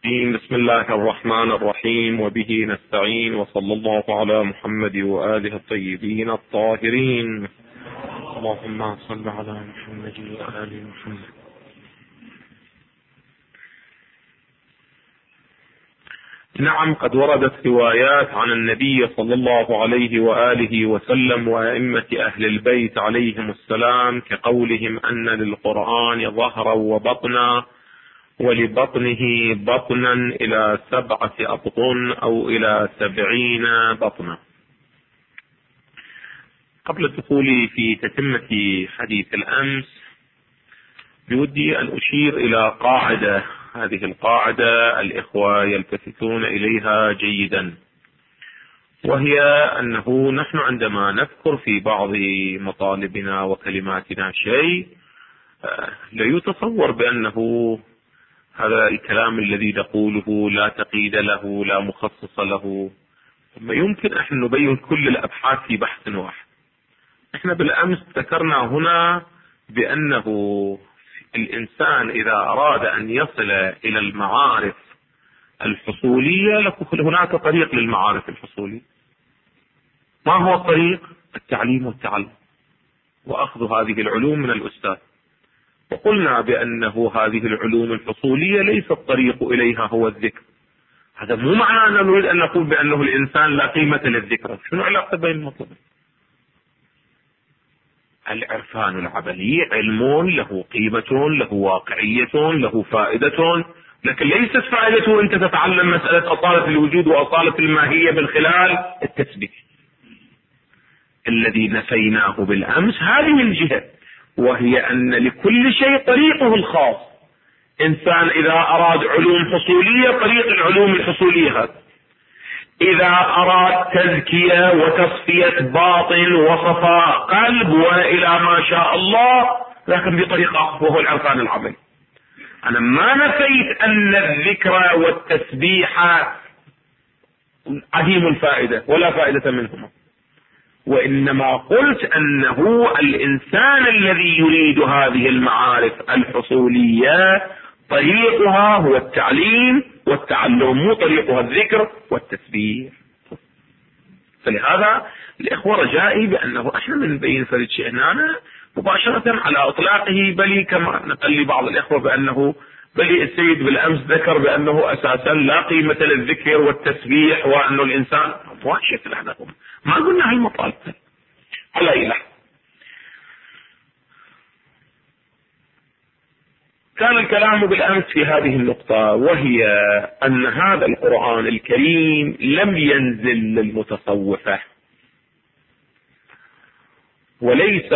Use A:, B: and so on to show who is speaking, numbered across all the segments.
A: الرجيم. بسم الله الرحمن الرحيم، وبه نستعين، وصلى الله على محمد وآله الطيبين الطاهرين. اللهم صل على محمد وآل محمد. نعم، قد وردت روايات عن النبي صلى الله عليه وآله وسلم وأئمة أهل البيت عليهم السلام كقولهم أن للقرآن ظهرا وبطنا، ولبطنه بطنا إلى 7 أبطن أو إلى 70 بطنا. قبل الدخول في تتمة حديث الأمس بودي أن أشير إلى قاعدة. هذه القاعدة الإخوة يلتفتون إليها جيدا، وهي أنه نحن عندما نذكر في بعض مطالبنا وكلماتنا شيء لا يتصور بأنه هذا الكلام الذي نقوله لا تقييد له، لا مخصص له. ثم يمكن أن نبين كل الأبحاث في بحث واحد. احنا بالأمس ذكرنا هنا بأنه الإنسان إذا أراد أن يصل إلى المعارف الحصولية هناك طريق للمعارف الحصولية. ما هو الطريق؟ التعليم والتعلم وأخذ هذه العلوم من الأستاذ. وقلنا بأنه هذه العلوم الحصولية ليس الطريق إليها هو الذكر. هذا مو معنى أننا نريد أن نقول بأنه الإنسان لا قيمة للذكر. شنو علاقة بين المطلبين؟ العرفان العملي علم له قيمة، له واقعية، له فائدة، لكن ليست فائدته أنت تتعلم مسألة أصالة الوجود وأصالة الماهية من خلال التسبيح الذي نفيناه بالأمس. هذه الجهة، وهي أن لكل شيء طريقه الخاص. إنسان إذا أراد علوم حصولية طريق العلوم الحصولية هذا، إذا أراد تزكية وتصفية باطن وصفاء قلب وإلى ما شاء الله، لكن بطريقة وهو العرفان العملي. أنا ما نفيت أن الذكر والتسبيح عديم الفائدة ولا فائدة منهما، وإنما قلت أنه الإنسان الذي يريد هذه المعارف الحصولية طريقها هو التعليم والتعلم، مو طريقها الذكر والتسبيح. فلهذا الإخوة رجائي بأنه احنا من بين فرد شئنانا مباشرة على إطلاقه، بل كما نقل لي بعض الإخوة بأنه بل السيد بالأمس ذكر بأنه أساسا لا قيمة للذكر والتسبيح، وأنه الإنسان شكل احنا ما قلنا هالمطالب على إله. كان الكلام بالأمس في هذه النقطة، وهي أن هذا القرآن الكريم لم ينزل للمتصوفة، وليس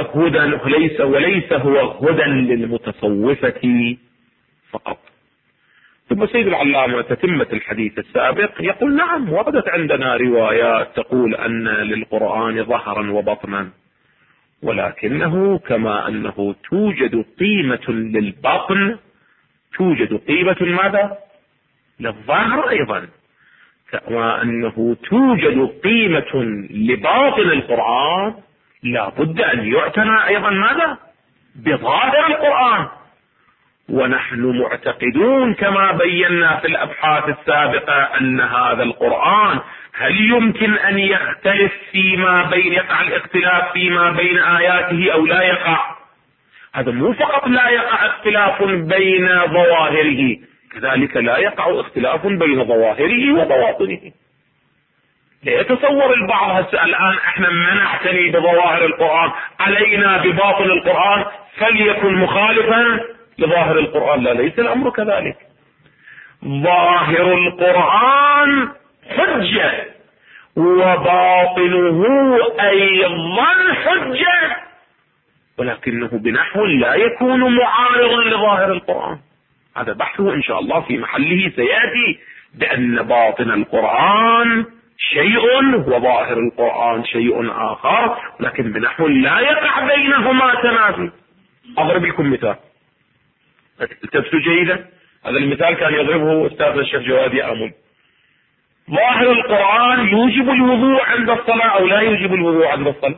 A: هو هدى للمتصوفة فقط. ثم سيد العلامة تتمة الحديث السابق يقول نعم، وردت عندنا روايات تقول أن للقرآن ظهرا وبطنا، ولكنه كما أنه توجد قيمة للبطن توجد قيمة ماذا؟ للظهر أيضا، كما أنه توجد قيمة لباطن القرآن، لا بد أن يعتنى أيضا ماذا؟ بظاهر القرآن. ونحن معتقدون كما بينا في الأبحاث السابقة أن هذا القرآن هل يمكن أن يختلف يقع الاختلاف فيما بين آياته أو لا يقع؟ هذا مو فقط لا يقع اختلاف بين ظواهره، كذلك لا يقع اختلاف بين ظواهره وبواطنه. ليتصور البعض الآن احنا ما نعتني بظواهر القرآن، علينا بباطن القرآن فليكن مخالفا لظاهر القرآن. لا، ليس الأمر كذلك. ظاهر القرآن حجة وباطنه أيضا حجة، ولكنه بنحو لا يكون معارضا لظاهر القرآن. هذا بحثه إن شاء الله في محله سيأتي، بأن باطن القرآن شيء وظاهر القرآن شيء آخر، لكن بنحو لا يقع بينهما تنافي. أضرب لكم مثال التبسوا جيدا. هذا المثال كان يضربه أستاذنا الشيخ جواد يأمل. ظاهر القرآن يوجب الوضوء عند الصلاة أو لا يوجب الوضوء عند الصلاة؟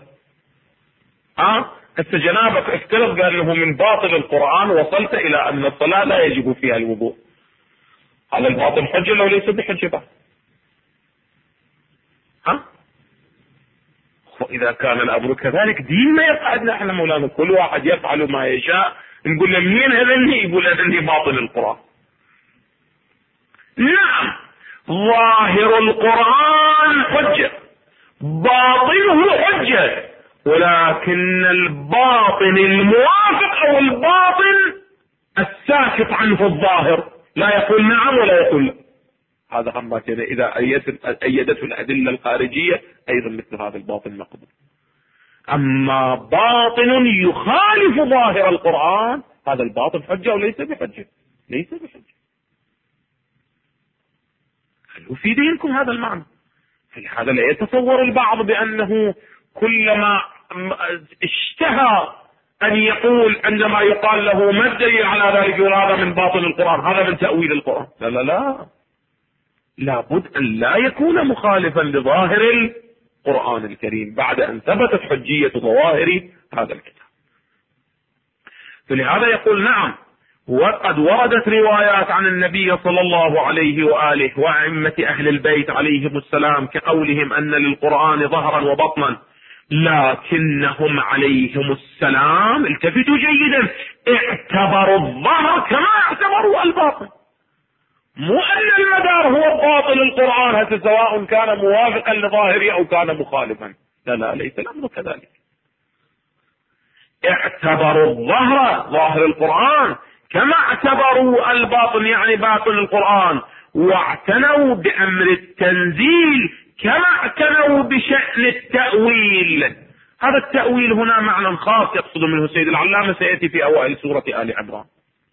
A: هسه جنابك افترض قال له من باطل القرآن وصلت إلى أن الصلاة لا يجب فيها الوضوء. هذا الباطل حجة لو ليس بحجة. ها؟ وإذا كان الأمر كذلك دين ما يقعدنا احنا مولانا، كل واحد يفعل ما يشاء، نقول له مين هذني؟ يقول هذني باطل القرآن. نعم، ظاهر القرآن حجة، باطنه حجة، ولكن الباطن الموافق او الباطن الساكت عنه الظاهر لا يقول نعم ولا يقول لا. هذا هم كذا اذا ايدته الادله الخارجيه ايضا مثل هذا الباطن مقبول. اما باطن يخالف ظاهر القرآن هذا الباطن حجه وليس بحجه، ليس بحجه. هل في دينكم هذا المعنى؟ هذا لا يتصور البعض بأنه كلما اشتهى أن يقول عندما يقال له ما الدليل على ذلك يقول هذا من باطن القرآن، هذا من تأويل القرآن. لا لا لا، لابد أن لا يكون مخالفا لظاهر القرآن الكريم بعد أن ثبتت حجية ظواهر هذا الكتاب. فلهذا يقول نعم، وقد وردت روايات عن النبي صلى الله عليه وآله وأئمة أهل البيت عليهم السلام كقولهم أن للقرآن ظهرا وبطنا، لكنهم عليهم السلام التفتوا جيدا اعتبروا الظهر كما اعتبروا الباطن، مو أن المدار هو باطل القرآن هذا سواء كان موافقا لظاهره أو كان مخالفا. لا لا، ليس الأمر كذلك. اعتبروا الظهر ظاهر القرآن كما اعتبروا الباطن يعني باطن القرآن، واعتنوا بأمر التنزيل كما اعتنوا بشأن التأويل. هذا التأويل هنا معنى خاص يقصد منه سيد العلامة سيأتي في أوائل سورة آل عمران،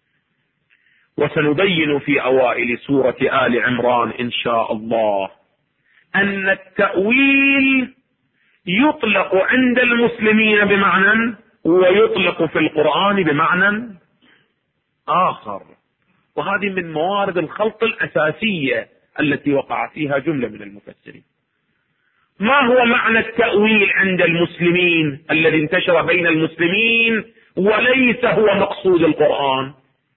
A: وسنبين في أوائل سورة آل عمران إن شاء الله أن التأويل يطلق عند المسلمين بمعنى ويطلق في القرآن بمعنى آخر، وهذه من موارد الخلط الأساسية التي وقع فيها جملة من المفسرين. ما هو معنى التأويل عند المسلمين الذي انتشر بين المسلمين وليس هو مقصود القرآن؟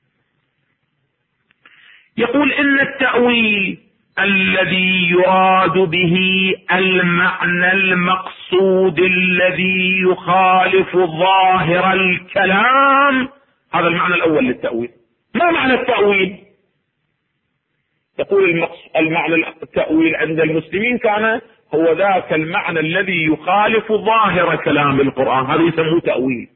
A: يقول إن التأويل الذي يراد به المعنى المقصود الذي يخالف ظاهر الكلام، هذا المعنى الأول للتأويل. ما معنى التأويل؟ يقول المعنى التأويل عند المسلمين كان هو ذاك المعنى الذي يخالف ظاهر كلام القرآن، هذا يسموه تأويل.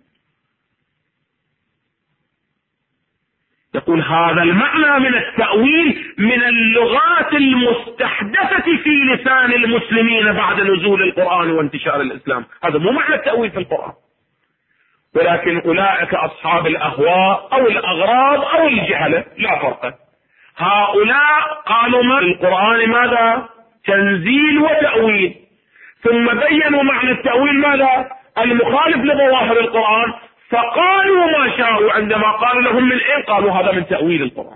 A: يقول هذا المعنى من التأويل من اللغات المستحدثة في لسان المسلمين بعد نزول القرآن وانتشار الإسلام، هذا مو معنى التأويل في القرآن. ولكن أولئك أصحاب الأهواء أو الأغراض أو الجهلة لا فرق، هؤلاء قالوا ما القرآن ماذا؟ تنزيل وتأويل، ثم بينوا معنى التأويل ماذا؟ المخالف لظواهر القرآن، فقالوا ما شاءوا عندما قالوا لهم من اين قالوا هذا من تأويل القرآن.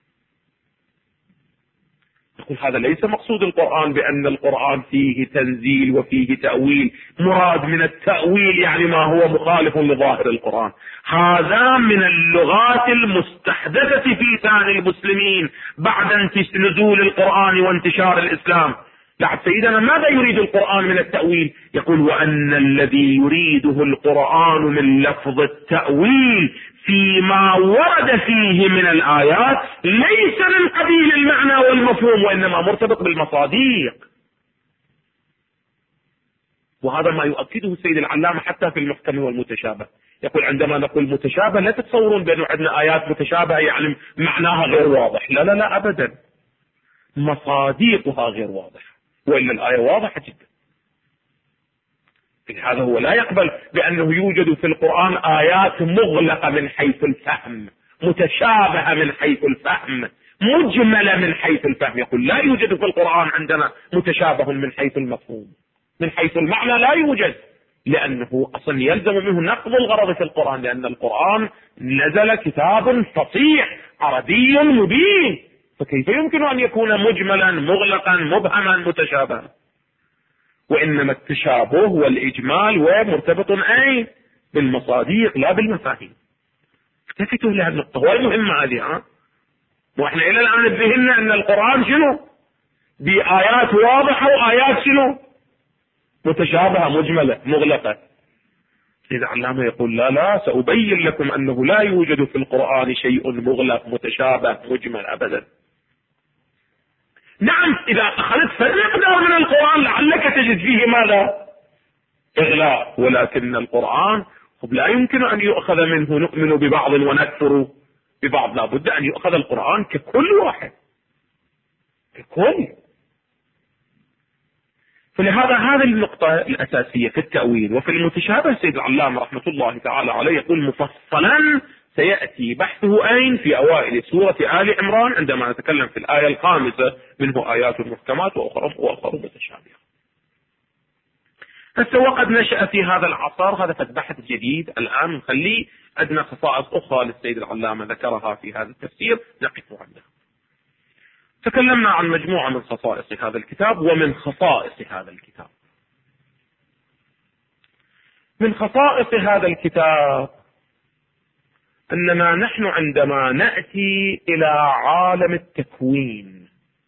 A: يقول هذا ليس مقصود القرآن بأن القرآن فيه تنزيل وفيه تأويل، مراد من التأويل يعني ما هو مخالف لظاهر القرآن. هذا من اللغات المستحدثة في لسان المسلمين بعد نزول القرآن وانتشار الإسلام. لعد سيدنا ماذا يريد القرآن من التأويل؟ يقول وأن الذي يريده القرآن من لفظ التأويل فيما ورد فيه من الآيات ليس من قبيل المعنى والمفهوم، وإنما مرتبط بالمصاديق. وهذا ما يؤكده سيد العلامة حتى في المحكم والمتشابه. يقول عندما نقول متشابه لا تتصورون بأنه عندنا آيات متشابهة يعني معناها غير واضح، لا لا لا أبدا، مصاديقها غير واضحة، وإلا الآية واضحة جدا. هذا هو لا يقبل بأنه يوجد في القرآن آيات مغلقة من حيث الفهم، متشابهة من حيث الفهم، مجملة من حيث الفهم. يقول لا يوجد في القرآن عندنا متشابه من حيث المفهوم، من حيث المعنى لا يوجد، لأنه أصلا يلزم منه نقض الغرض في القرآن، لأن القرآن نزل كتاب فصيح عربي مبين، فكيف يمكن أن يكون مجملا مغلقا مبهما متشابها؟ وإنما التشابه والإجمال ومرتبط أي بالمصاديق لا بالمفاهيم. التفتوا لهذه النقطة، هو المهمة هذه. واحنا الى الان اتذهلنا ان القرآن شنو؟ بآيات واضحة وآيات شنو؟ متشابهة مجملة مغلقة. سيد علامة يقول لا سأبين لكم أنه لا يوجد في القرآن شيء مغلق متشابه مجمل أبدا. نعم إذا أخذت مقدار من القرآن لعلك تجد فيه ماذا؟ إغلاق، ولكن القرآن لا يمكن أن يؤخذ منه نؤمن ببعض ونكفر ببعض، لا بد أن يؤخذ القرآن ككل واحد ككل. فلهذا هذه النقطة الأساسية في التأويل. وفي المتشابه سيد العلامة رحمة الله تعالى عليه يقول مفصلا سيأتي بحثه أين؟ في أوائل سورة آل عمران عندما نتكلم في الآية 5 منه آيات محكمات وأخرى متشابهة. هسه وقد نشأ في هذا العصر هذا بحث جديد الآن نخليه أدنى خصائص أخرى للسيد العلامة ذكرها في هذا التفسير نقف عندها. تكلمنا عن مجموعة من خصائص هذا الكتاب. ومن خصائص هذا الكتاب، من خصائص هذا الكتاب أننا نحن عندما نأتي إلى عالم التكوين،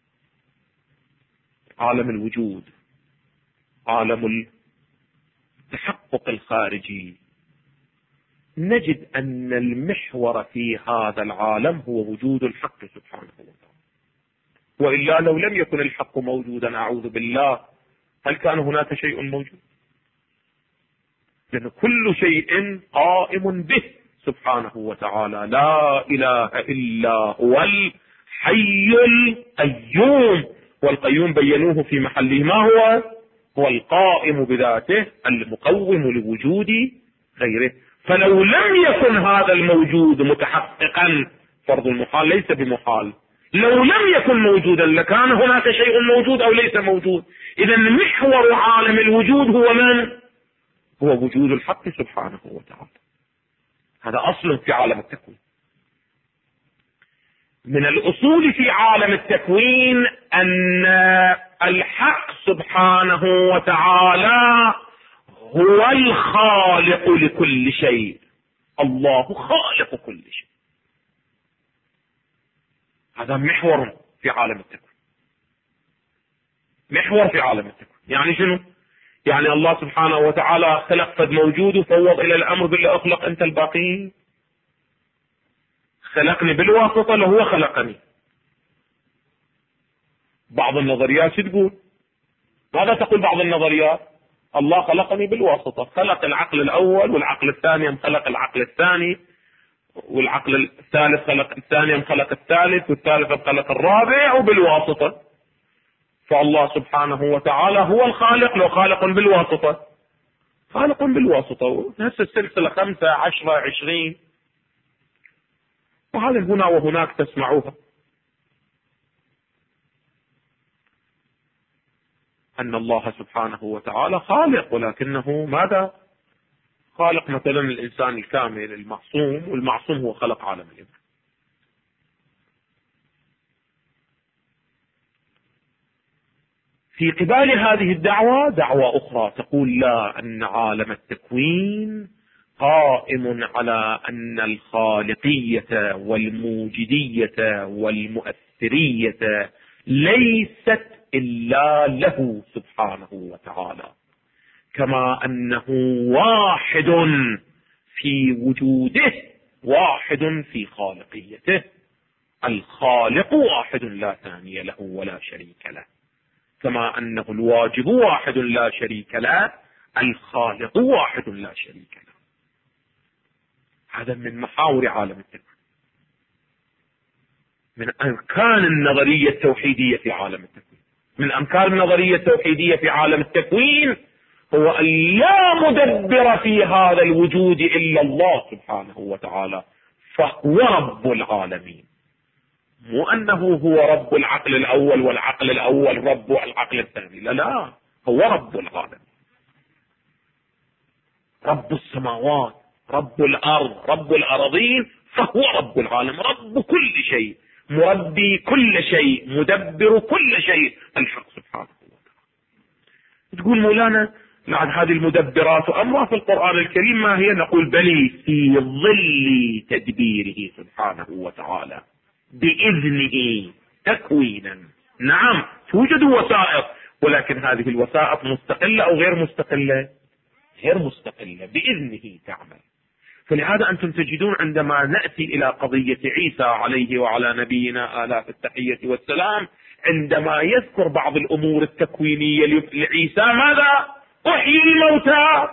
A: عالم الوجود، عالم التحقق الخارجي، نجد أن المحور في هذا العالم هو وجود الحق سبحانه وتعالى. وإلا لو لم يكن الحق موجودا أعوذ بالله هل كان هناك شيء موجود؟ لأن كل شيء قائم به سبحانه وتعالى، لا إله إلا هو الحي القيوم. والقيوم بينوه في محله ما هو القائم بذاته المقوم لوجود غيره. فلو لم يكن هذا الموجود متحققا فرض المحال ليس بمحال، لو لم يكن موجودا لكان هناك شيء موجود أو ليس موجود. إذا محور عالم الوجود هو من؟ هو وجود الحق سبحانه وتعالى. هذا أصل في عالم التكوين. من الأصول في عالم التكوين أن الحق سبحانه وتعالى هو الخالق لكل شيء. الله خالق كل شيء. هذا محور في عالم التكوين، محور في عالم التكوين. يعني شنو؟ يعني الله سبحانه وتعالى خلق فد موجود وفوض إلى الأمر باللي أخلق أنت الباقين. خلقني بالواسطة لهو خلقني. بعض النظريات شو تقول؟ ماذا تقول بعض النظريات؟ الله خلقني بالواسطة، خلق العقل الأول والعقل الثاني خلق العقل الثاني، والعقل الثالث خلق الثاني خلق الثالث، والثالث خلق الرابع، وبالواسطة. فالله سبحانه وتعالى هو الخالق لو خالق بالواسطة، خالق بالواسطة. هسه السلسلة 5 10 20 وهذا هنا وهناك تسمعوها. أن الله سبحانه وتعالى خالق، ولكنه ماذا؟ خالق مثلا الإنسان الكامل المعصوم، والمعصوم هو خلق عالم الإبن. في قبال هذه الدعوة دعوة أخرى تقول لا، أن عالم التكوين قائم على أن الخالقية والموجدية والمؤثرية ليست إلا له سبحانه وتعالى، كما أنه واحد في وجوده واحد في خالقيته. الخالق واحد لا ثاني له ولا شريك له، كما أنه الواجب واحد لا شريك له، الخالق واحد لا شريك له. هذا من محاور عالم التكوين، من أركان النظرية التوحيدية في عالم التكوين. من أركان النظرية التوحيدية في عالم التكوين هو أن لا مدبر في هذا الوجود إلا الله سبحانه وتعالى، فهو رب العالمين. مو أنه هو رب العقل الأول والعقل الأول رب العقل الثاني، لا، هو رب العالمين، رب السماوات، رب الأرض، رب الأراضين، فهو رب العالم، رب كل شيء، مربي كل شيء، مدبر كل شيء، الحق سبحانه وتعالى. تقول مولانا بعد هذه المدبرات وأمرها في القرآن الكريم ما هي؟ نقول بلي في ظل تدبيره سبحانه وتعالى، بإذنه تكوينا. نعم توجد وسائط، ولكن هذه الوسائط مستقلة أو غير مستقلة؟ غير مستقلة، بإذنه تعمل. فلهذا أنتم تجدون عندما نأتي إلى قضية عيسى عليه وعلى نبينا آلاف التحية والسلام، عندما يذكر بعض الأمور التكوينية لعيسى ماذا؟ أحيي الموتى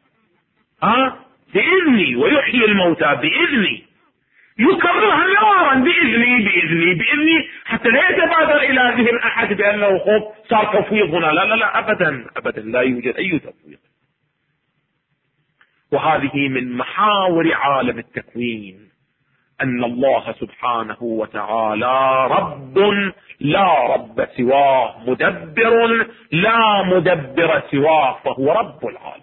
A: بإذني ويحيي الموتى بإذني، يكررها مرارا بإذني بإذني بإذني، حتى لا يتبادر إلى ذهن أحد بأنه صار تفويض هنا. لا لا لا، أبدا أبدا، لا يوجد أي تفويض. وهذه من محاور عالم التكوين، أن الله سبحانه وتعالى رب لا رب سواه، مدبر لا مدبر سواه، فهو رب العالم.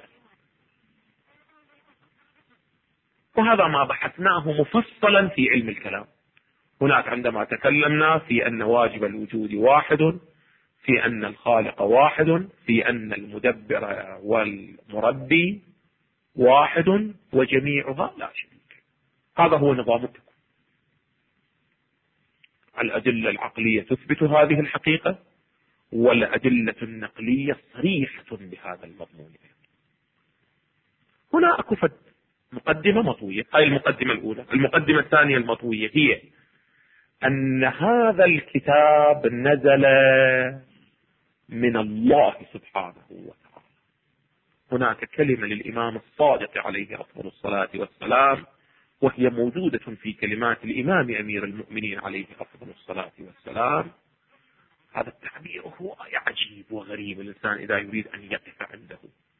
A: وهذا ما بحثناه مفصلا في علم الكلام. هناك عندما تكلمنا في أن واجب الوجود واحد، في أن الخالق واحد، في أن المدبر والمربي واحد، وجميعها لا شريك. هذا هو نظام التكوين. الأدلة العقلية تثبت هذه الحقيقة، والأدلة النقلية صريحة بهذا المضمون. هنا أكفت مقدمة مطوية، هاي المقدمة الأولى. المقدمة الثانية المطوية هي أن هذا الكتاب نزل من الله سبحانه وتعالى. هناك كلمة للإمام الصادق عليه أفضل الصلاة والسلام، وهي موجودة في كلمات الإمام أمير المؤمنين عليه أفضل الصلاة والسلام. هذا التعبير هو عجيب وغريب، الإنسان إذا يريد أن يقف عنده.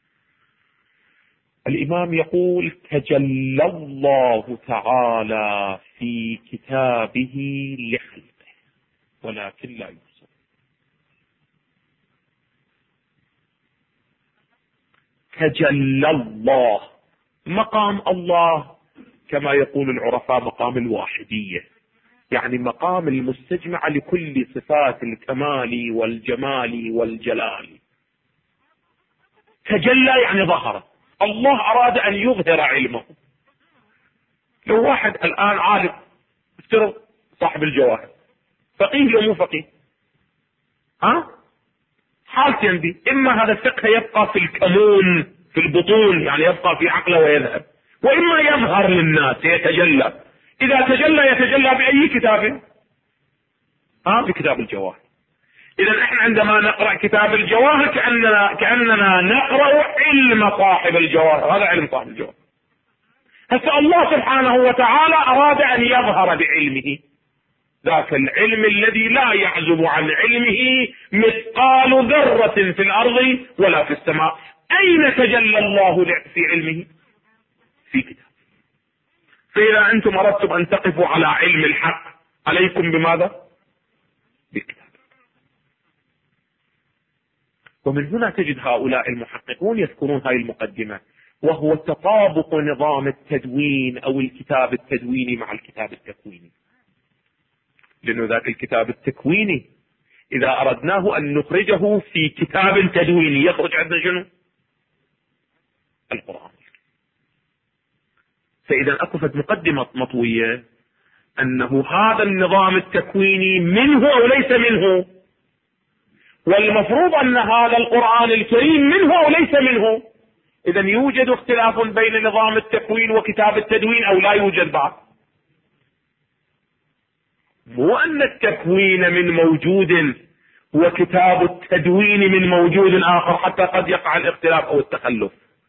A: الإمام يقول: تجلى الله تعالى في كتابه لخلقه ولكن لا يبصر. تجلى الله، مقام الله كما يقول العرفاء مقام الواحدية، يعني مقام المستجمع لكل صفات الكمال والجمال والجلال. تجلى يعني ظهر، الله أراد أن يظهر علمه. لو واحد الآن عالم، افترض صاحب الجواهر، فقيه لو مو فقيه؟ حالتين دي، إما هذا الفقه يبقى في الكمون في البطون، يعني يبقى في عقله ويذهب، وإما يظهر للناس يتجلى. إذا تجلى يتجلى بأي كتاب؟ بكتاب الجواهر. إذا احنا عندما نقرأ كتاب الجواهر كأننا نقرأ علم صاحب الجواهر، هذا علم صاحب الجواهر. هسه الله سبحانه وتعالى أراد أن يظهر بعلمه، ذاك العلم الذي لا يعزب عن علمه مثقال ذرة في الأرض ولا في السماء. أين تجلى الله في علمه؟ في كتاب. فإذا أنتم أردتم أن تقفوا على علم الحق، عليكم بماذا؟ بالكتاب. ومن هنا تجد هؤلاء المحققون يذكرون هذه المقدمة، وهو تطابق نظام التدوين أو الكتاب التدويني مع الكتاب التكويني. لأنه ذاك الكتاب التكويني إذا أردناه أن نخرجه في كتاب تدويني يخرج عندنا شنو؟ القرآن. فإذا أكفت مقدمة مطوية أنه هذا النظام التكويني منه أو ليس منه، والمفروض أن هذا القرآن الكريم منه أو ليس منه. إذا يوجد اختلاف بين نظام التكوين وكتاب التدوين أو لا يوجد بعد؟ مو أن التكوين من موجود وكتاب التدوين من موجود آخر حتى قد يقع الاختلاف أو التخلف،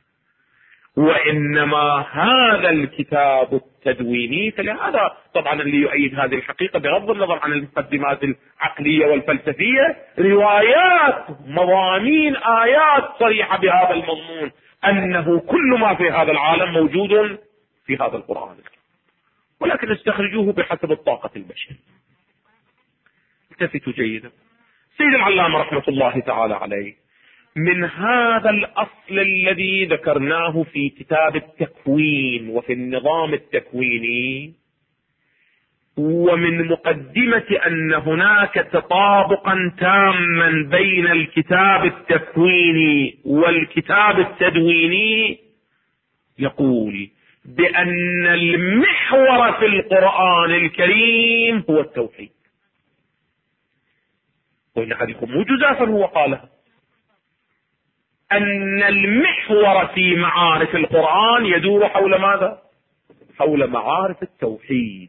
A: وإنما هذا الكتاب التدويني. فلهذا طبعا اللي يؤيد هذه الحقيقة بغض النظر عن المقدمات العقلية والفلسفية، روايات، مضامين، آيات صريحة بهذا المضمون، أنه كل ما في هذا العالم موجود في هذا القرآن، ولكن استخرجوه بحسب الطاقة البشرية. التفتوا جيدا. سيد العلامة رحمة الله تعالى عليه من هذا الأصل الذي ذكرناه في كتاب التكوين وفي النظام التكويني، ومن مقدمة أن هناك تطابقا تاما بين الكتاب التكويني والكتاب التدويني، يقول: بأن المحور في القرآن الكريم هو التوحيد. وإن أحدكم مو جزافا هو قالها، أن المحور في معارف القرآن يدور حول ماذا؟ حول معارف التوحيد.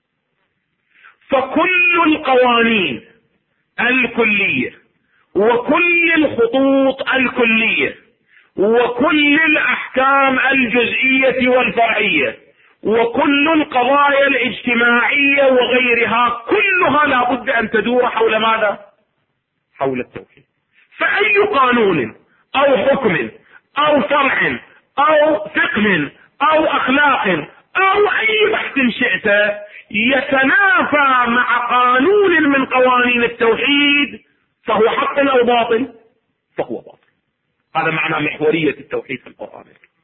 A: فكل القوانين الكلية وكل الخطوط الكلية وكل الأحكام الجزئية والفرعية وكل القضايا الاجتماعية وغيرها كلها لا بد أن تدور حول ماذا؟ حول التوحيد. فأي قانون أو حكم أو فرع أو فقه أو أخلاق أو أي بحث شئت يتنافى مع قانون من قوانين التوحيد فهو حق أو باطل؟ فهو باطل. هذا معنى محورية التوحيد في القرآن.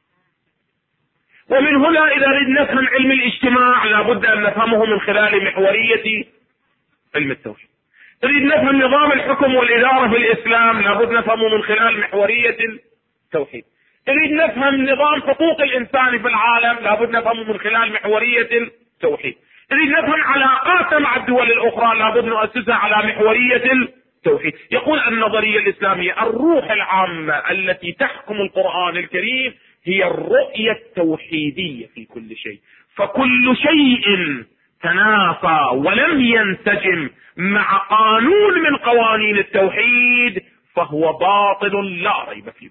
A: ومن هنا إذا نريد نفهم علم الاجتماع لابد أن نفهمه من خلال محورية علم التوحيد. نريد نفهم نظام الحكم والإدارة في الإسلام لابد نفهمه من خلال محورية التوحيد. نريد نفهم نظام حقوق الإنسان في العالم لابد نفهمه من خلال محورية التوحيد. نريد نفهم علاقاتنا مع الدول الأخرى لابد نؤسسها على محورية التوحيد. يقول النظرية الإسلامية الروح العامة التي تحكم القرآن الكريم هي الرؤية التوحيدية في كل شيء، فكل شيء تنافى ولم ينسجم مع قانون من قوانين التوحيد فهو باطل لا ريب فيه.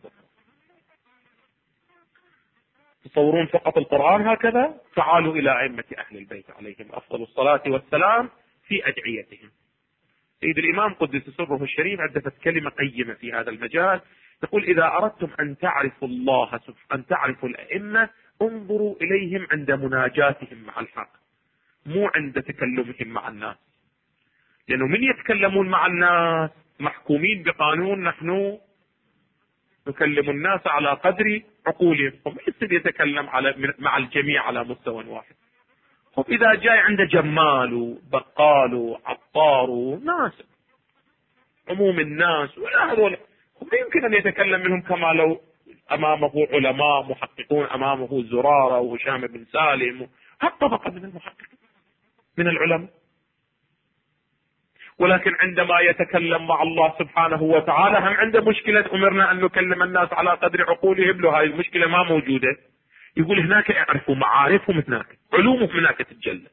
A: تصورون فقط القرآن هكذا؟ تعالوا إلى أئمة أهل البيت عليهم أفضل الصلاة والسلام في أدعيتهم. سيد الإمام قدس سره الشريف عدت كلمة قيمة في هذا المجال، يقول إذا أردتم أن تعرفوا الله أن تعرفوا الأئمة انظروا إليهم عند مناجاتهم مع الحق، مو عند تكلمهم مع الناس. لأنه من يتكلمون مع الناس محكومين بقانون نحن نكلم الناس على قدر عقولهم، وما يتكلم مع الجميع على مستوى واحد. إذا جاي عنده جمال وبقال وعطار وناس عموم الناس ولا هذول يمكن أن يتكلم منهم كما لو أمامه علماء محققون، أمامه زرارة وهشام بن سالم، هالطبقة من المحققين من العلماء. ولكن عندما يتكلم مع الله سبحانه وتعالى هم عنده مشكلة أمرنا أن نكلم الناس على قدر عقولهم، له هاي المشكلة ما موجودة. يقول هناك اعرفوا معارفهم هناك، علومهم هناك تتجلى.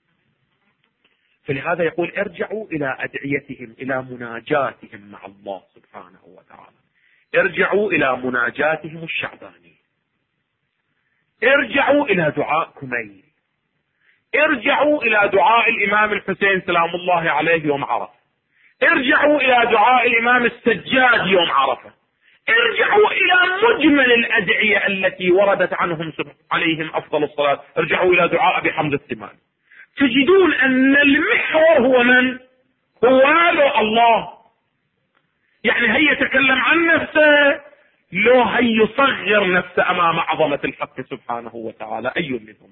A: فلهذا يقول ارجعوا إلى أدعيتهم، إلى مناجاتهم مع الله سبحانه وتعالى، ارجعوا إلى مناجاتهم الشعبانية، ارجعوا إلى دعاء كميل، ارجعوا إلى دعاء الإمام الحسين سلام الله عليه يوم عرفة، ارجعوا إلى دعاء الإمام السجاد يوم عرفة، ارجعوا إلى مجمل الأدعية التي وردت عنهم عليهم أفضل الصلاة، ارجعوا إلى دعاء أبي حمد التمام، تجدون أن المحور هو من؟ هو الله. يعني هي يتكلم عن نفسه لو هي يصغر نفسه أمام عظمة الحق سبحانه وتعالى. أي منهم؟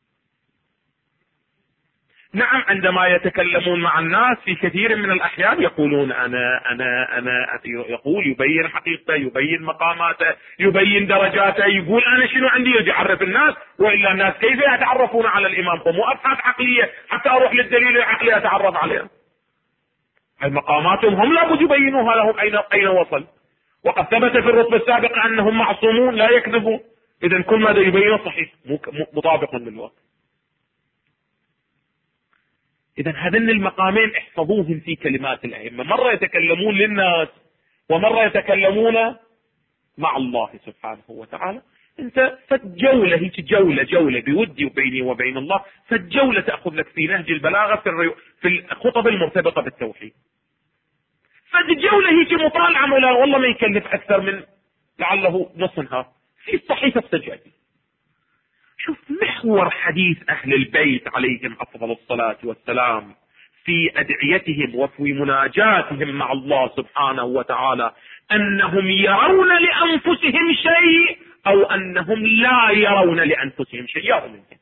A: نعم عندما يتكلمون مع الناس في كثير من الأحيان يقولون أنا يقول يبين حقيقته، يبين مقاماته، يبين درجاته، يقول أنا شنو عندي، يعرف الناس. وإلا الناس كيف يتعرفون على الإمام؟ مو أبحاث عقلية حتى أروح للدليل العقلي أتعرف عليه. مقاماتهم هم لابد يبينوها لهم أين وصل. وقد ثبت في الرتبة السابقة أنهم معصومون لا يكذبون، إذن كل ما يبينه صحيح مطابق للواقع. إذن هذين المقامين احفظوهم في كلمات الأئمة، مرة يتكلمون للناس ومرة يتكلمون مع الله سبحانه وتعالى. انت فالجولة هيك جولة بودي وبيني وبين الله، فالجولة تأخذ لك في نهج البلاغة في الخطب المرتبطة بالتوحيد. فالجولة هيك مطالعة والله ما يكلف أكثر من لعله نص نهار في الصحيفة السجادية. شوف محور حديث أهل البيت عليهم أفضل الصلاة والسلام في أدعيتهم وفي مناجاتهم مع الله سبحانه وتعالى أنهم يرون لأنفسهم شيء أو أنهم لا يرون لأنفسهم شيء. يرون منهم.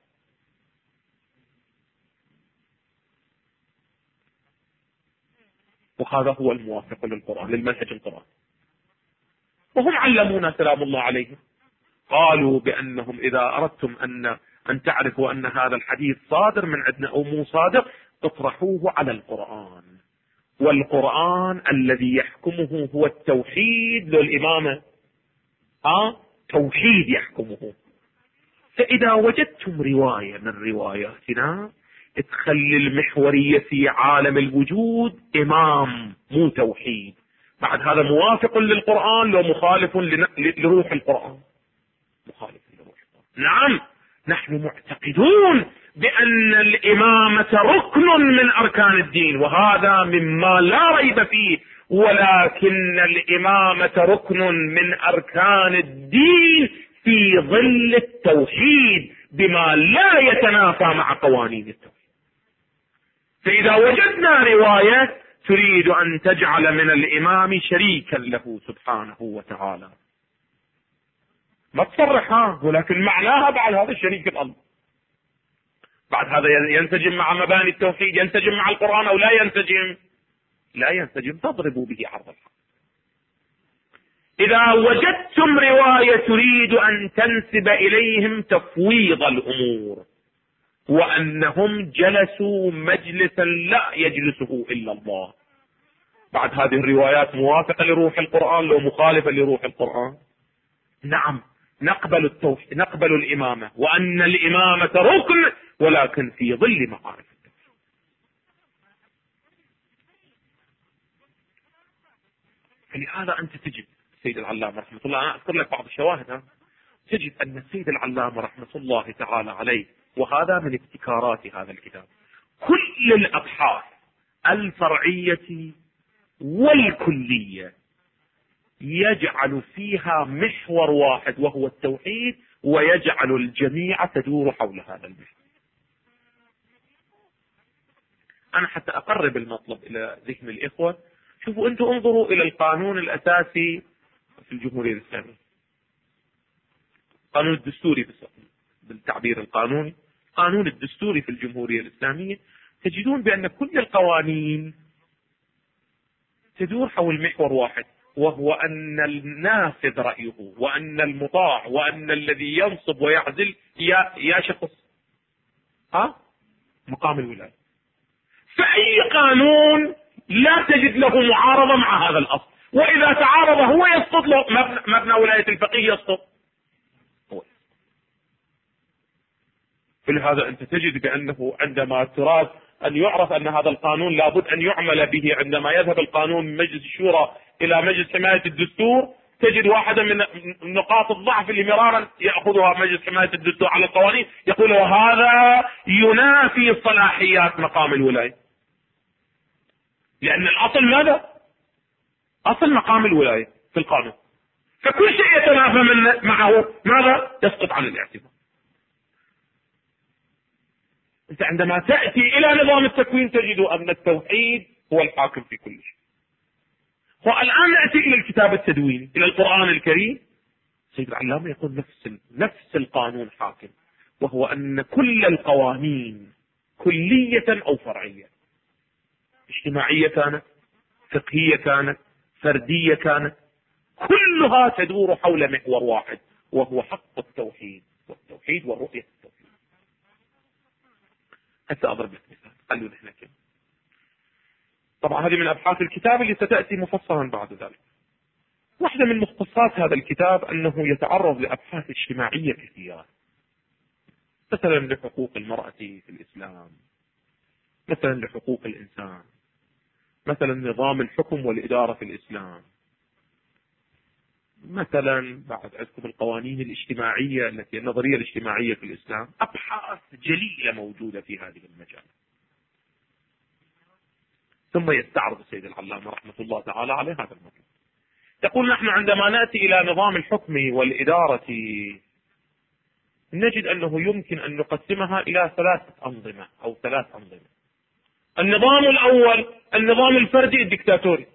A: وهذا هو الموافق للقرآن، للمنهج القرآن. وهم علمونا سلام الله عليهم قالوا بأنهم إذا أردتم أن تعرفوا أن هذا الحديث صادر من عندنا أو مو صادر، اطرحوه على القرآن، والقرآن الذي يحكمه هو التوحيد للإمامة، توحيد يحكمه. فإذا وجدتم رواية من رواياتنا تخلي المحورية في عالم الوجود إمام مو توحيد، بعد هذا موافق للقرآن لو مخالف لروح القرآن؟ مخالف لروح القرآن. نعم، نحن معتقدون بأن الإمامة ركن من أركان الدين، وهذا مما لا ريب فيه، ولكن الإمامة ركن من أركان الدين في ظل التوحيد بما لا يتنافى مع قوانين التوحيد. فإذا وجدنا رواية تريد أن تجعل من الإمام شريكا له سبحانه وتعالى، ما تصرحها ولكن معناها بعد هذا الشريك الله، بعد هذا ينسجم مع مباني التوحيد، ينسجم مع القرآن أو لا ينسجم؟ لا ينسجم، تضربوا به عرض الحق. إذا وجدتم رواية تريد أن تنسب إليهم تفويض الأمور، وأنهم جلسوا مجلسا لا يجلسه إلا الله، بعد هذه الروايات موافقة لروح القرآن لو مخالفة لروح القرآن؟ نعم، نقبل التوحيد، نقبل الإمامة، وأن الإمامة ركن ولكن في ظل معارف التوحيد. فلهذا أنت تجد السيد العلامة رحمة الله، أنا أذكر لك بعض الشواهد، تجد أن السيد العلامة رحمة الله تعالى عليه، وهذا من ابتكارات هذا الكتاب، كل الأبحاث الفرعية والكلية يجعل فيها محور واحد وهو التوحيد، ويجعل الجميع تدور حول هذا المحور. أنا حتى أقرب المطلب إلى ذهن الإخوة، شوفوا أنتم انظروا إلى القانون الأساسي في الجمهورية الإسلامية، القانون الدستوري بالتعبير القانوني، القانون الدستوري في الجمهورية الإسلامية، تجدون بأن كل القوانين تدور حول محور واحد، وهو أن النافذ رأيه، وأن المطاع، وأن الذي ينصب ويعزل يا شخص مقام الولاية. فأي قانون لا تجد له معارضة مع هذا الأصل، وإذا تعارض هو يسقط له مبنى ولاية الفقيه، يسقط هو. فلهذا أنت تجد بأنه عندما تراد أن يعرف أن هذا القانون لابد أن يعمل به، عندما يذهب القانون من مجلس الشورى إلى مجلس حماية الدستور، تجد واحدة من نقاط الضعف اللي مرارا يأخذها مجلس حماية الدستور على القوانين، يقول وهذا ينافي صلاحيات مقام الولاية، لأن الأصل ماذا؟ أصل مقام الولاية في القانون، فكل شيء يتنافى معه ماذا؟ يسقط عن الاعتبار. أنت عندما تأتي إلى نظام التكوين تجد أن التوحيد هو الحاكم في كل شيء. والآن نأتي إلى الكتاب التدويني، إلى القرآن الكريم، سيد العلامة يقول نفس القانون حاكم، وهو أن كل القوانين كلية أو فرعية، اجتماعية كانت، فقهية كانت، فردية كانت، كلها تدور حول محور واحد وهو حق التوحيد، والتوحيد والرؤية التوحيد. حتى أضرب لك مثال، خلونا نحن كده. طبعا هذه من أبحاث الكتاب اللي ستأتي مفصلا بعد ذلك. واحدة من مختصات هذا الكتاب أنه يتعرض لأبحاث اجتماعية كثيرة، مثلا لحقوق المرأة في الإسلام، مثلا لحقوق الإنسان، مثلا نظام الحكم والإدارة في الإسلام، مثلا بعد عندكم القوانين الاجتماعية التي النظرية الاجتماعية في الإسلام. أبحاث جليلة موجودة في هذه المجال. ثم يستعرض السيد العلامة رحمة الله تعالى عليه هذا المطلب، يقول نحن عندما نأتي إلى نظام الحكم والإدارة نجد أنه يمكن أن نقسمها إلى 3 أنظمة أو 3 أنظمة. النظام الأول النظام الفردي الدكتاتوري،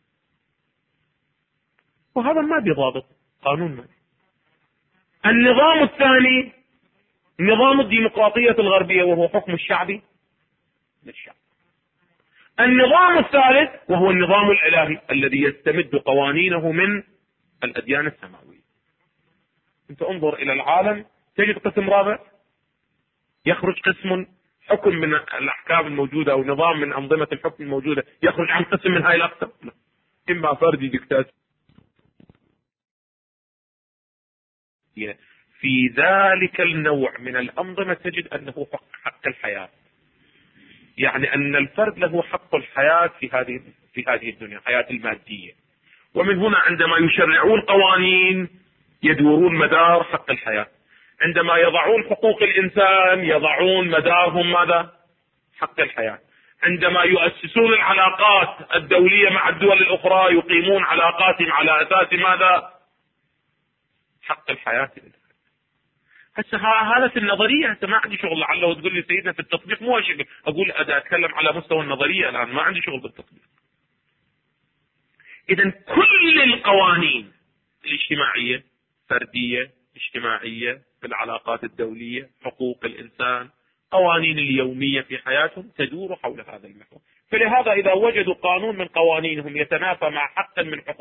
A: وهذا ما بضابط قانون ما. النظام الثاني نظام الديمقراطية الغربية، وهو حكم الشعبي للشعب. النظام الثالث وهو النظام الإلهي الذي يستمد قوانينه من الأديان السماوية. انت انظر الى العالم تجد قسم رابع، يخرج قسم حكم من الاحكام الموجودة او نظام من انظمة الحكم الموجودة يخرج عن قسم من هاي الاقسام، اما فردي ديكتاتوري. في ذلك النوع من الانظمة تجد انه حق الحياة، يعني ان الفرد له حق الحياة في هذه الدنيا، حياة المادية. ومن هنا عندما يشرعون قوانين يدورون مدار حق الحياة، عندما يضعون حقوق الانسان يضعون مدارهم ماذا؟ حق الحياة. عندما يؤسسون العلاقات الدولية مع الدول الاخرى يقيمون علاقاتهم على اساس ماذا؟ حق الحياة. هسه هذا في النظرية، هسه ما عندي شغل. لعله تقول لي سيدنا في التطبيق مو هالشكل، اقول اتكلم على مستوى النظرية الان، ما عندي شغل بالتطبيق. اذا كل القوانين الاجتماعية، فردية، اجتماعية، في العلاقات الدولية، حقوق الانسان، قوانين اليومية في حياتهم تدور حول هذا المحور. فلهذا اذا وجدوا قانون من قوانينهم يتنافى مع حق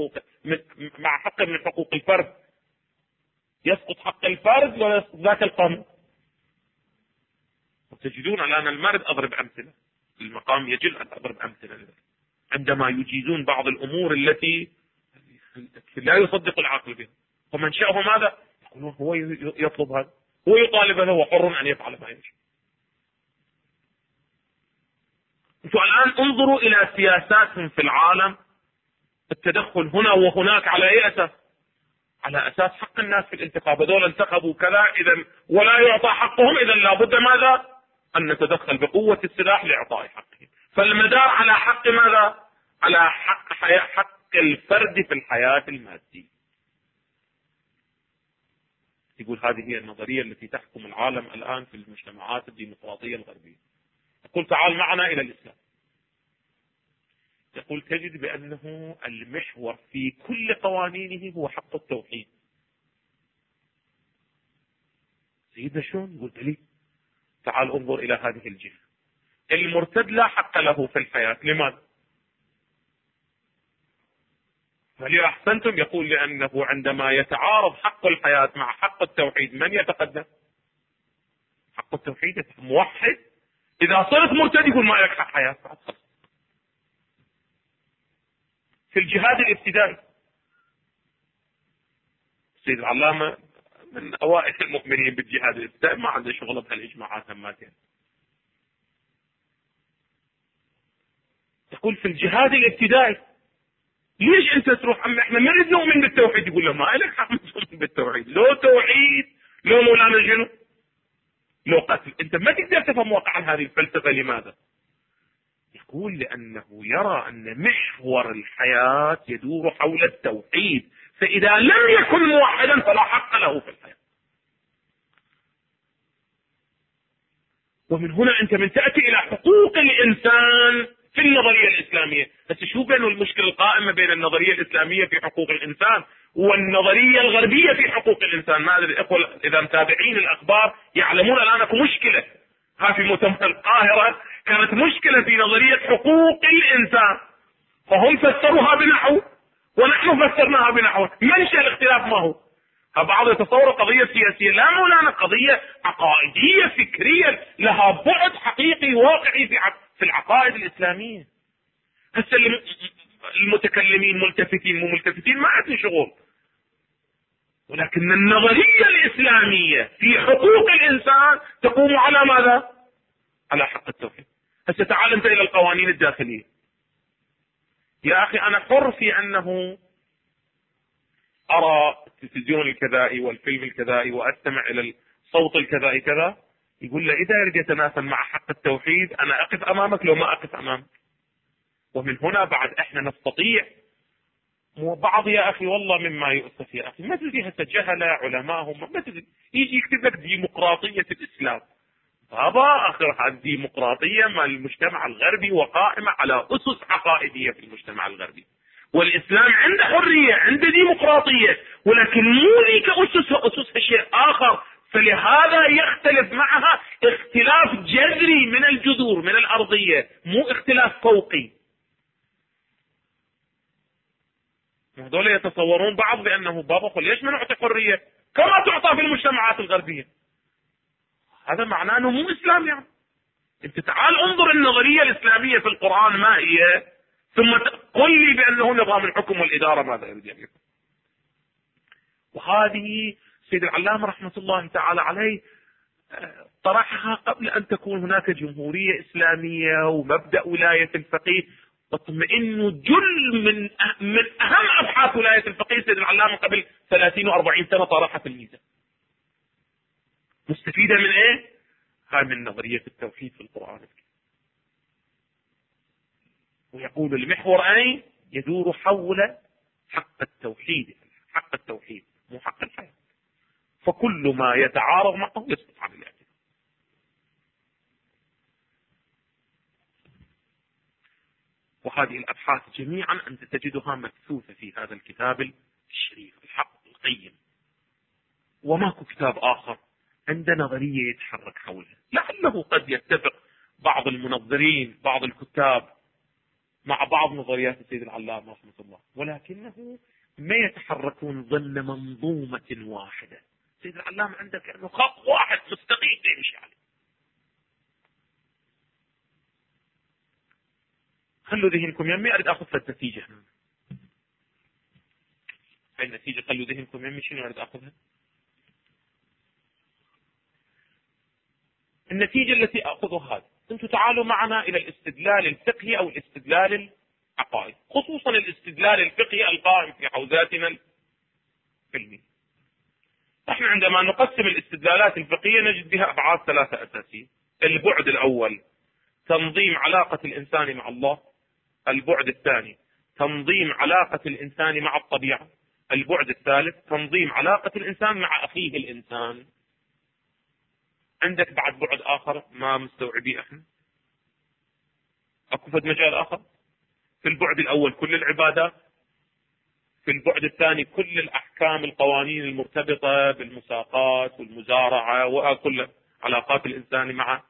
A: من حقوق الفرد، يسقط حق الفرد ولا يسقط ذاك القانون. وتجدون الان المرد، اضرب امثله، المقام يجل ان اضرب امثله لذلك. عندما يجيزون بعض الامور التي لا يصدق العقل بها، فمنشأه ماذا؟ يقولون هو يطلب هذا، هو يطالب هذا، هو حر ان يفعل ما يشاء. انتم الان انظروا الى سياساتهم في العالم، التدخل هنا وهناك على اي اساس؟ على اساس حق الناس في الانتخاب. هذول انتخبوا كذا، اذا ولا يعطى حقهم، اذا لابد ماذا؟ ان نتدخل بقوة السلاح لاعطاء حقهم. فالمدار على حق ماذا؟ على حق الفرد في الحياة المادية. يقول هذه هي النظرية التي تحكم العالم الان في المجتمعات الديمقراطية الغربية. يقول تعال معنا الى الاسلام. يقول تجد بانه المحور في كل قوانينه هو حق التوحيد. سيدنا شلون؟ يقول لي تعال انظر الى هذه الجهة. المرتد لا حق له في الحياة، لماذا؟ فلي احسنتم؟ يقول لانه عندما يتعارض حق الحياة مع حق التوحيد من يتقدم؟ حق التوحيد. موحد اذا صرت مرتد يقول ما لك حق حياة. في الجهاد الابتدائي السيد العلامة من اوائل المؤمنين بالجهاد الابتدائي، ما عنده شغل بهالاجماعات هماتين. يقول في الجهاد الابتدائي ليش انت تروح احنا ما نريد نؤمن بالتوحيد؟ يقول له ما لك حق تؤمن بالتوحيد، لو توحيد لو مولانا شنو؟ لو قتل. انت ما تقدر تفهم واقعا هذه الفلسفة. لماذا؟ يقول لانه يرى ان محور الحياة يدور حول التوحيد، فاذا لم يكن موحدا فلا حق له في الحياة. ومن هنا انت من تأتي الى حقوق الانسان في النظرية الاسلامية. بس شو بين المشكلة القائمة بين النظرية الاسلامية في حقوق الانسان والنظرية الغربية في حقوق الانسان؟ ما ادري الاخوة اذا متابعين الاخبار يعلمون الان اكو مشكلة. ها في مؤتمر القاهرة كانت مشكلة في نظرية حقوق الانسان، فهم فسروها بنحو ونحن فسرناها بنحو. منشأ الاختلاف ما هو؟ بعض يتصور قضية سياسية، لا مولانا، قضية عقائدية فكرية لها بعد حقيقي واقعي في العقائد الإسلامية. هسه المتكلمين ملتفتين مو ملتفتين ما عندهم شغل، ولكن النظرية الإسلامية في حقوق الإنسان تقوم على ماذا؟ على حق التوحيد. هسه تعال انت إلى القوانين الداخلية. يا أخي أنا حر في أنه أرى التلفزيون الكذائي والفيلم الكذائي وأستمع إلى الصوت الكذائي كذا. يقول له إذا يريد يتناسب مع حق التوحيد أنا أقف أمامك لو ما أقف أمامك. ومن هنا بعد إحنا نستطيع بعض يا أخي والله مما يؤسف يا أخي، ما تدري هسه جهلة علماء هم ما تدري يجي يكتب لك ديمقراطية الإسلام. بابا آخر هذه الديمقراطية مع المجتمع الغربي وقائمة على أسس عقائدية في المجتمع الغربي، والإسلام عنده حرية عنده ديمقراطية، ولكن مو ذيك أسسها شيء آخر. فلهذا يختلف معها اختلاف جذري من الجذور من الأرضية، مو اختلاف فوقي. هذول يتصورون بعض بأنه بابا ليش ما نعطي حرية؟ كما تعطى في المجتمعات الغربية. هذا معناه أنه مو إسلام يعني. أنت تعال انظر النظرية الإسلامية في القرآن ما هي، ثم قل لي بأنه نظام الحكم والإدارة ماذا يريد أن يكون. وهذه سيد العلامة رحمة الله تعالى عليه طرحها قبل أن تكون هناك جمهورية إسلامية ومبدأ ولاية الفقيه. واطمئنوا جل من أهم أبحاث ولاية الفقيه سيد العلامة قبل 30 و40 سنة طرحها في الميزان. مستفيدة من إيه؟ هاي من نظرية التوحيد في القرآن الكريم. ويقول المحور أين؟ يدور حول حق التوحيد، حق التوحيد مو حق الحياة. فكل ما يتعارض معه يسقط عن الاعتبار. وهذه الأبحاث جميعا أنت تجدها مبثوثة في هذا الكتاب الشريف الحق القيم. وماكو كتاب آخر عند نظرية يتحرك حولها. لعله قد يتفق بعض المنظرين بعض الكتاب مع بعض نظريات السيد العلامة رحمة الله، ولكنه ما يتحركون ضمن منظومة واحدة. السيد العلامة عنده كأنه خط واحد مستقيم يمشي عليه. خلوا ذهنكم يمي، أريد أخذ النتيجة. هاي النتيجة خلوا ذهنكم يمي، شنو أريد أخذها؟ النتيجة التي أخذها هذه، أنتم تعالوا معنا إلى الاستدلال الفقهي أو الاستدلال العقائدي، خصوصا الاستدلال الفقهي القائم في حوزاتنا العلمية. نحن عندما نقسم الاستدلالات الفقهية نجد بها أبعاد ثلاثة أساسية. البعد الأول تنظيم علاقة الإنسان مع الله. البعد الثاني تنظيم علاقة الإنسان مع الطبيعة. البعد الثالث تنظيم علاقة الإنسان مع أخيه الإنسان. عندك بعد بعد آخر ما مستوعبيه احنا؟ اكو فد مجال آخر؟ في البعد الأول كل العبادات، في البعد الثاني كل الأحكام القوانين المرتبطة بالمساقات والمزارعة وكل علاقات الإنسان مع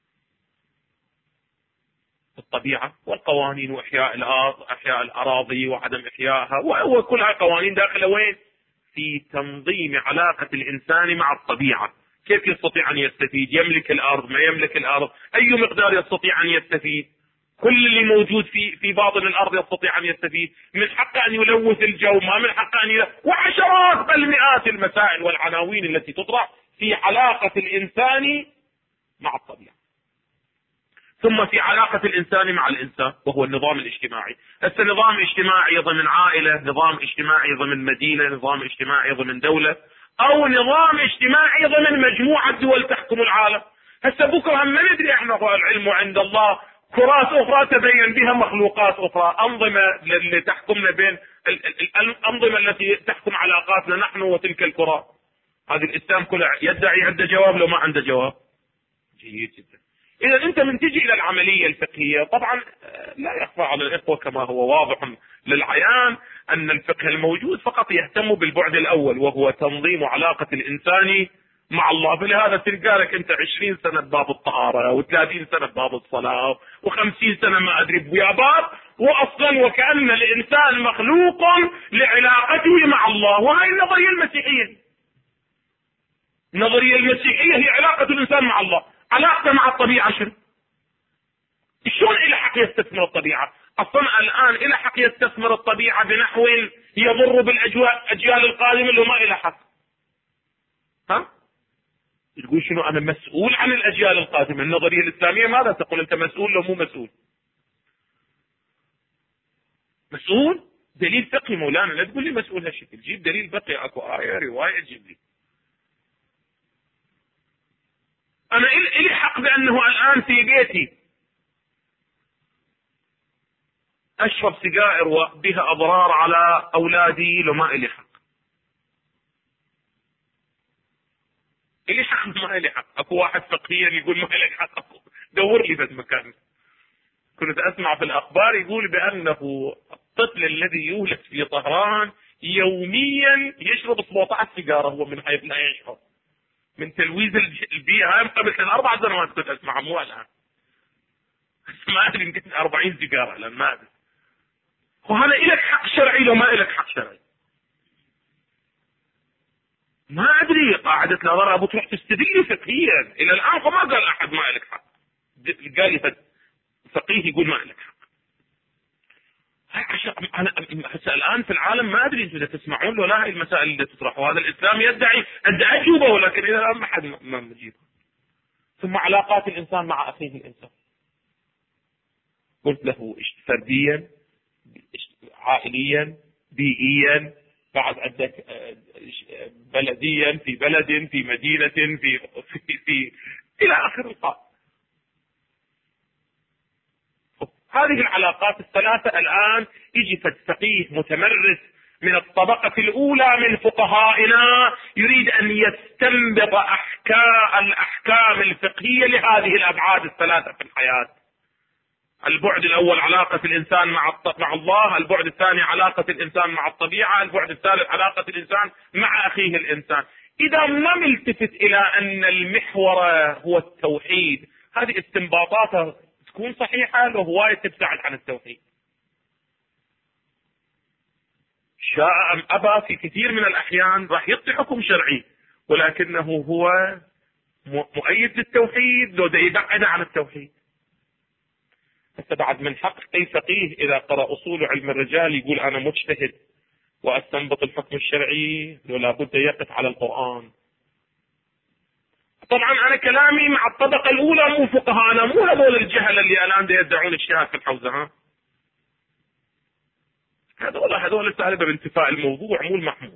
A: الطبيعة والقوانين وإحياء الأرض، إحياء الأراضي وعدم إحيائها، وكل هاي قوانين داخلة وين؟ في تنظيم علاقة الإنسان مع الطبيعة. كيف يستطيع أن يستفيد؟ يملك الأرض ما يملك الأرض؟ أي مقدار يستطيع أن يستفيد؟ كل اللي موجود في باطن الأرض يستطيع أن يستفيد؟ من حقه أن يلوث الجو؟ ما من حقه أن وعشرات بل مئات المسائل والعناوين التي تطرح في علاقة الإنسان مع الطبيعة. ثم في علاقة الإنسان مع الإنسان وهو النظام الاجتماعي. هسه نظام اجتماعي ضمن عائلة، نظام اجتماعي ضمن مدينة، نظام اجتماعي ضمن دولة، أو نظام اجتماعي ضمن مجموعة دول تحكم العالم. هسه بكرة ما ندري احنا، العلم عند الله، كرات أخرى تبين بها مخلوقات أخرى، أنظمة اللي تحكمنا بين الأنظمة التي تحكم علاقاتنا نحن وتلك الكرات. هذا الإسلام كله يدعي عنده جواب لو ما عنده جواب؟ جيد جدا. إذا أنت من تجي إلى العملية الفقهية، طبعا لا يخفى على الإخوة كما هو واضح للعيان أن الفقه الموجود فقط يهتم بالبعد الأول وهو تنظيم علاقة الإنسان مع الله. فلهذا تلقى لك أنت 20 سنة باب الطهارة و30 سنة باب الصلاة و50 سنة ما أدري بويا باب، وأصلا وكأن الإنسان مخلوق لعلاقته مع الله. وهي النظرية المسيحية. النظرية المسيحية هي علاقة الإنسان مع الله. علاقته مع الطبيعة شنو؟ شلون إلى حق يستثمر الطبيعة؟ أصلا الآن إلى حق يستثمر الطبيعة بنحو يضر بالأجيال القادمة اللي ما إلى حق. ها؟ تقول شنو أنا مسؤول عن الأجيال القادمة؟ النظرية الإسلامية ماذا تقول؟ أنت مسؤول لو مو مسؤول؟ مسؤول؟ دليل فقهي مولانا، لا تقول لي مسؤول هالشكل. جيب دليل فقهي، أكو آية رواية جيب لي. أنا إلي حق بأنه الآن في بيتي أشرب سجائر وبها أضرار على أولادي لو ما إلي حق؟ إلي حق ما إلي حق؟ أكو واحد فقهيا يقول ما إلي حق؟ أكو دور لي في مكان. كنت أسمع في الأخبار يقول بأنه الطفل الذي يولد في طهران يوميا يشرب 17 سيجارة هو من حيث لا يشعر، من تلويز البيئة. هاي قبل 4 سنوات كنت أسمع، مو الآن. ما أدري يمكن 40 سيجارة الآن ما أدري. وهذا إلك حق شرعي لو ما إلك حق شرعي؟ ما تستدلي قاعدة لا ضرر أبو تروح تستدلي فقهيا. إلى الآن فما قال أحد ما لك حق، قال لي فقيه يقول ما لك حق. أنا هسه الآن في العالم ما أدري أنتم إذا تسمعون ولا هاي المسائل اللي تطرح، وهذا الإسلام يدعي أن أجوبة، ولكن إلى الآن ما حد ما مجيبها. ثم علاقات الإنسان مع أخيه الإنسان، قلت له فرديا، عائليا، بيئيا، بعد عندك بلديا، في بلد، في مدينة، في إلى آخر القائمة. هذه العلاقات الثلاثة الآن يجي فقيه متمرس من الطبقة الأولى من فقهائنا يريد أن يستنبط الأحكام الفقهية لهذه الأبعاد الثلاثة في الحياة. البعد الأول علاقة الإنسان مع الله، البعد الثاني علاقة الإنسان مع الطبيعة، البعد الثالث علاقة الإنسان مع أخيه الإنسان. إذا ما نلتفت إلى أن المحور هو التوحيد، هذه استنباطاتها تكون صحيحة لو هواية تبتعد عن التوحيد. شاء أم أبى في كثير من الأحيان راح يعطي حكم شرعي، ولكنه هو مؤيد للتوحيد لو يبعد عن التوحيد. حتى بعد من حق أي فقيه إذا قرأ أصول علم الرجال يقول أنا مجتهد وأستنبط الحكم الشرعي لو لابد يقف على القرآن. طبعا أنا كلامي مع الطبقة الأولى مو فقهاء، أنا مو هذول الجهل اللي الآن يدعون اجتهاد في الحوزة. ها هذول سالبة بانتفاء الموضوع مو المحمول.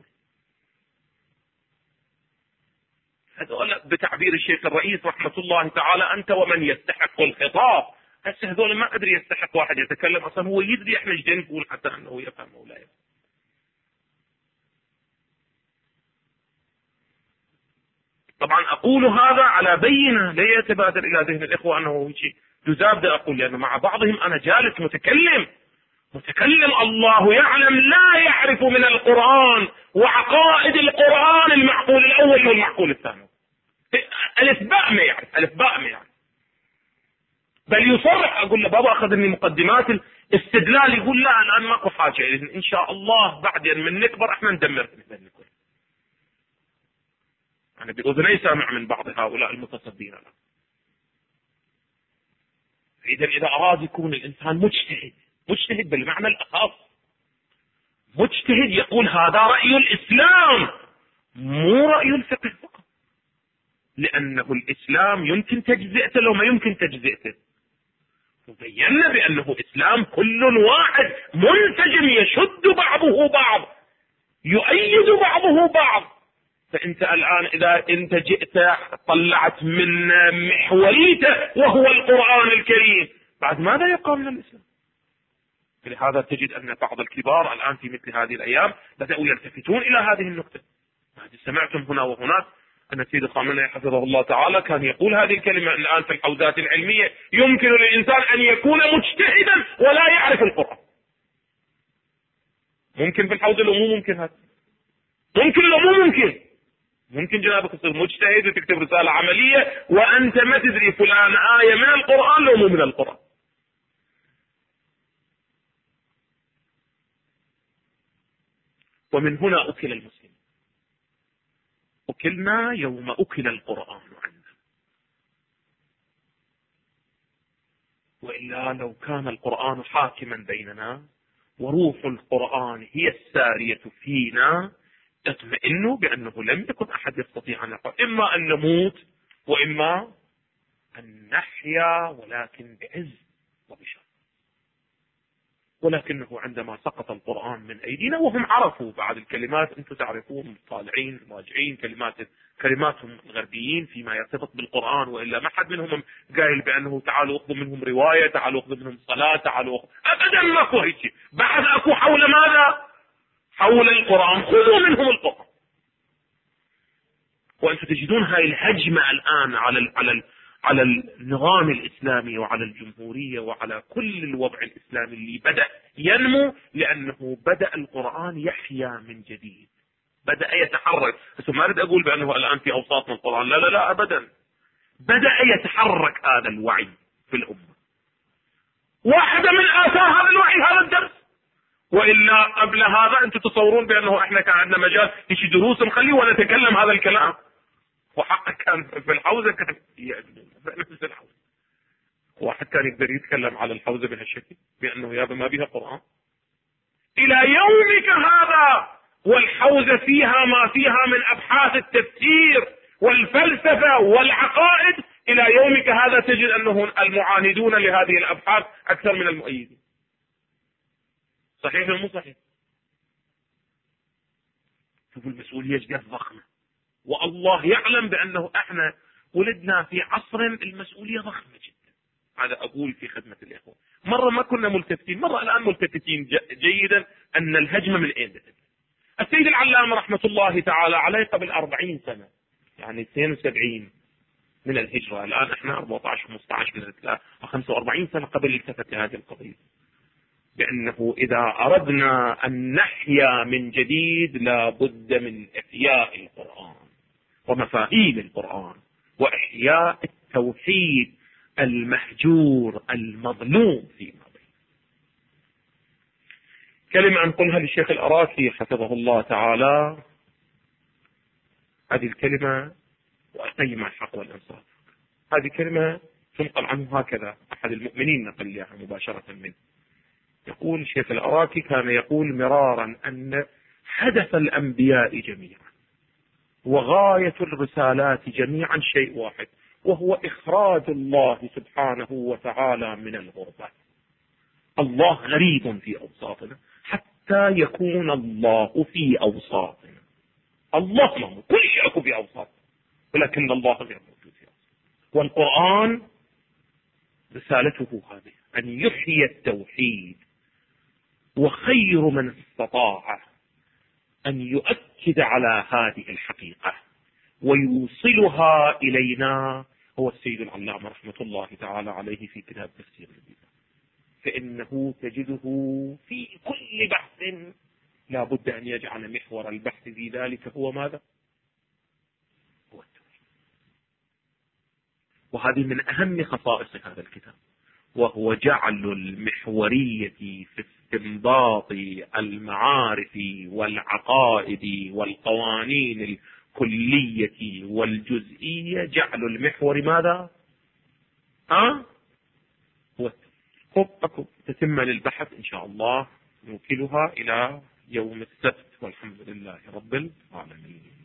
A: هذول بتعبير الشيخ الرئيس رحمة الله تعالى أنت ومن يستحق الخطاب. هسه هذول ما أدري يستحق واحد يتكلم، أصلا هو يدري إحنا ايش نقول حتى أنه يفهم أو لا يفهم. طبعا أقول هذا على بينة لا يتبادر إلى ذهن الإخوة أنه شيء جزاب ده أقول، لأنه مع بعضهم أنا جالس متكلم الله يعلم لا يعرف من القرآن وعقائد القرآن المعقول الأول والمعقول الثاني. ألف باء ما يعرف، ألف باء ما يعرف. بل يصرح، أقول له بابا أخذ مني مقدمات الاستدلال، يقول لا الآن ماكو حاجة، إن شاء الله بعدين من نكبر احنا ندمر الكل. أنا بأذني سامع من بعض هؤلاء المتصدين له. إذا أراد يكون الإنسان مجتهد بالمعنى الأخص، مجتهد يقول هذا رأي الإسلام مو رأي الفقه فقط، لأنه الإسلام يمكن تجزئته لو ما يمكن تجزئته. وبينا بأنه إسلام كل واحد منسجم يشد بعضه بعض، يؤيد بعضه بعض. فأنت الآن إذا أنت جئت طلعت من محوريته وهو القرآن الكريم، بعد ماذا يبقى من الإسلام؟ لهذا تجد أن بعض الكبار الآن في مثل هذه الأيام بدأوا يلتفتون إلى هذه النقطة. سمعتم هنا وهناك أن سيد خامنئي حفظه الله تعالى كان يقول هذه الكلمة الآن في الحوزات العلمية: يمكن للإنسان أن يكون مجتهدا ولا يعرف القرآن. ممكن في الحوزة لو مو ممكن، هذا ممكن لو مو ممكن. ممكن جنابك تصير مجتهد وتكتب رسالة عملية وأنت ما تدري فلان آية من القرآن لو مو من القرآن. ومن هنا أكل المسلم، أكلنا يوم أكل القرآن عنا. وإلا لو كان القرآن حاكما بيننا وروح القرآن هي السارية فينا اطمئنوا بأنه لم يكن أحد يستطيع أن يقول إما أن نموت وإما أن نحيا، ولكن بعز وبشر. ولكنه عندما سقط القرآن من أيدينا وهم عرفوا بعض الكلمات، أنتم تعرفون الطالعين المراجعين كلماتهم الغربيين فيما يرتبط بالقرآن، وإلا ما حد منهم قايل بأنه تعالوا أخذوا منهم رواية، تعالوا أخذوا منهم صلاة، تعالوا أبدا ماكو هيك. بعد أكو حول ماذا؟ حول القرآن، خذوا منهم القرآن. وأنتم تجدون هاي الهجمة الآن على النظام الإسلامي وعلى الجمهورية وعلى كل الوضع الإسلامي اللي بدأ ينمو، لأنه بدأ القرآن يحيا من جديد، بدأ يتحرك. بس ما أريد أقول بأنه الآن في أوساطنا القرآن، لا لا لا أبدا. بدأ يتحرك هذا الوعي في الأمة. واحدة من آثار هذا الوعي هذا الدرس، وإلا قبل هذا أنتم تتصورون بأنه إحنا كان عندنا مجال في دروس نخليه ونتكلم هذا الكلام؟ وحقا كان في الحوزة كان نفس الحوزة واحد كان يقدر يتكلم على الحوزة بهالشكل بأنه يابا ما بها قرآن إلى يومك هذا، والحوزة فيها ما فيها من أبحاث التفسير والفلسفة والعقائد. إلى يومك هذا تجد أنهم المعاندون لهذه الأبحاث أكثر من المؤيدين. صحيح ولا مو صحيح؟ شوفوا المسؤولية جدا ضخمة، والله يعلم بأنه احنا ولدنا في عصر المسؤولية ضخمة جدا. هذا أقول في خدمة الإخوة. مرة ما كنا ملتفتين، مرة الآن ملتفتين جيدا أن الهجمة من أين بدأت. السيد العلامة رحمة الله تعالى عليه قبل 40 سنة، يعني 72 من الهجرة، الآن احنا 14 15 من 45 سنة قبل التفت لهذه القضية، بأنه إذا أردنا أن نحيا من جديد لا بد من إحياء القرآن ومفاهيم القرآن وإحياء التوحيد المهجور المظلوم فيما بين. كلمة أنقلها للشيخ الأراكي حفظه الله تعالى، هذه الكلمة وأقيم الحق والإنصاف، هذه كلمة تنقل عنه هكذا، أحد المؤمنين نقل لها مباشرة منه. يقول الشيخ الأراكي كان يقول مرارا أن هدف الأنبياء جميعا وغاية الرسالات جميعا شيء واحد، وهو إخراج الله سبحانه وتعالى من الغربة. الله غريب في أوساطنا حتى يكون الله في أوساطنا. الله موجود، كل شيء أكو في أوساطنا، ولكن الله غير موجود في أوساطنا. والقرآن رسالته هذه أن يحيي التوحيد، وخير من استطاع أن يؤكد على هذه الحقيقة ويوصلها إلينا هو السيد العلامة رحمة الله تعالى عليه في كتاب تفسير البدع. فإنه تجده في كل بحث لا بد أن يجعل محور البحث في ذلك هو ماذا؟ هو التوحيد. وهذه من أهم خصائص هذا الكتاب، وهو جعل المحورية في استنباط المعارف والعقائد والقوانين الكلية والجزئية، جعل المحور ماذا؟ هو أكو تتم للبحث إن شاء الله، نوكلها إلى يوم السبت، والحمد لله رب العالمين.